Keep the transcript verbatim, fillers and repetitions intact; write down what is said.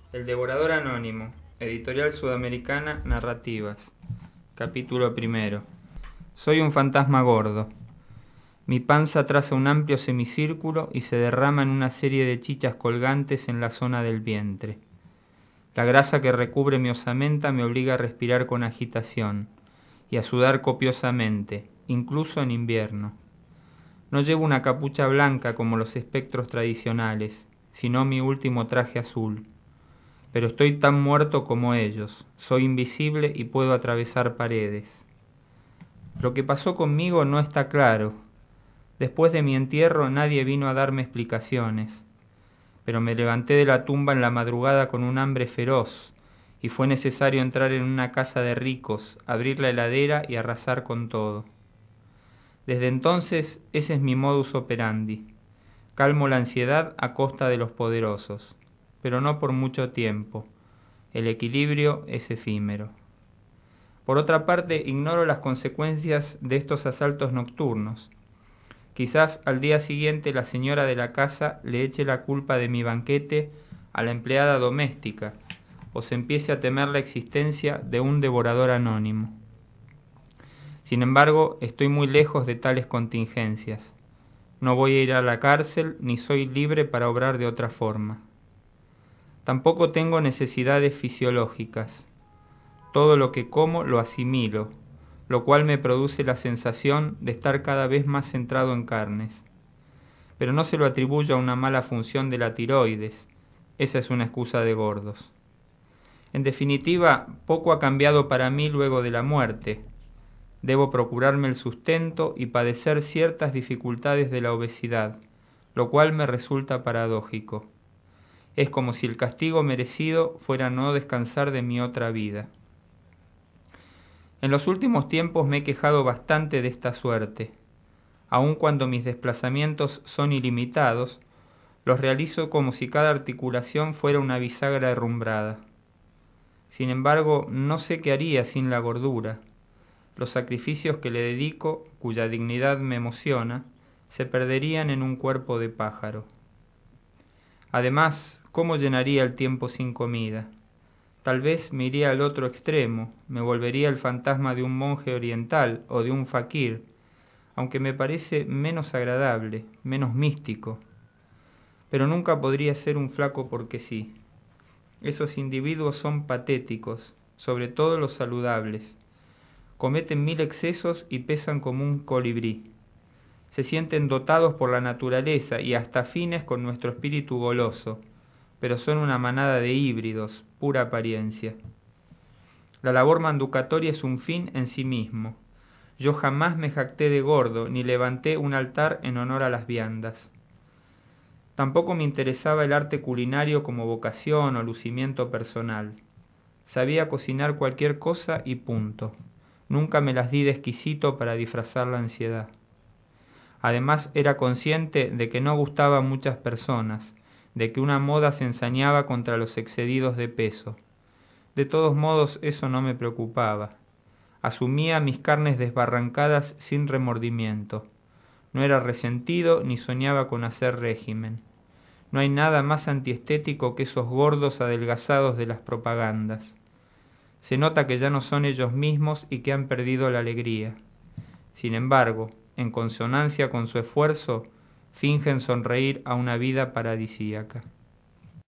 El devorador anónimo, Editorial Sudamericana, Narrativas. Capítulo primero. Soy un fantasma gordo. Mi panza traza un amplio semicírculo y se derrama en una serie de chichas colgantes en la zona del vientre. La grasa que recubre mi osamenta me obliga a respirar con agitación y a sudar copiosamente, incluso en invierno. No llevo una capucha blanca como los espectros tradicionales, sino mi último traje azul. Pero estoy tan muerto como ellos, soy invisible y puedo atravesar paredes. Lo que pasó conmigo no está claro. Después de mi entierro nadie vino a darme explicaciones, pero me levanté de la tumba en la madrugada con un hambre feroz, y fue necesario entrar en una casa de ricos, abrir la heladera y arrasar con todo. Desde entonces ese es mi modus operandi. Calmo la ansiedad a costa de los poderosos, pero no por mucho tiempo. El equilibrio es efímero. Por otra parte, ignoro las consecuencias de estos asaltos nocturnos. Quizás al día siguiente la señora de la casa le eche la culpa de mi banquete a la empleada doméstica, o se empiece a temer la existencia de un devorador anónimo. Sin embargo, estoy muy lejos de tales contingencias. No voy a ir a la cárcel, ni soy libre para obrar de otra forma. Tampoco tengo necesidades fisiológicas. Todo lo que como lo asimilo, lo cual me produce la sensación de estar cada vez más centrado en carnes. Pero no se lo atribuyo a una mala función de la tiroides, esa es una excusa de gordos. En definitiva, poco ha cambiado para mí luego de la muerte. Debo procurarme el sustento y padecer ciertas dificultades de la obesidad, lo cual me resulta paradójico. Es como si el castigo merecido fuera no descansar de mi otra vida. En los últimos tiempos me he quejado bastante de esta suerte. Aun cuando mis desplazamientos son ilimitados, los realizo como si cada articulación fuera una bisagra herrumbrada. Sin embargo, no sé qué haría sin la gordura. Los sacrificios que le dedico, cuya dignidad me emociona, se perderían en un cuerpo de pájaro. Además, ¿cómo llenaría el tiempo sin comida? Tal vez me iría al otro extremo, me volvería el fantasma de un monje oriental o de un fakir, aunque me parece menos agradable, menos místico. Pero nunca podría ser un flaco porque sí. Esos individuos son patéticos, sobre todo los saludables. Cometen mil excesos y pesan como un colibrí. Se sienten dotados por la naturaleza y hasta afines con nuestro espíritu goloso, pero son una manada de híbridos, pura apariencia. La labor manducatoria es un fin en sí mismo. Yo jamás me jacté de gordo, ni levanté un altar en honor a las viandas. Tampoco me interesaba el arte culinario como vocación o lucimiento personal. Sabía cocinar cualquier cosa y punto. Nunca me las di de exquisito para disfrazar la ansiedad. Además era consciente de que no gustaba a muchas personas, de que una moda se ensañaba contra los excedidos de peso. De todos modos eso no me preocupaba. Asumía mis carnes desbarrancadas sin remordimiento. No era resentido ni soñaba con hacer régimen. No hay nada más antiestético que esos gordos adelgazados de las propagandas. Se nota que ya no son ellos mismos y que han perdido la alegría. Sin embargo, en consonancia con su esfuerzo, fingen sonreír a una vida paradisíaca.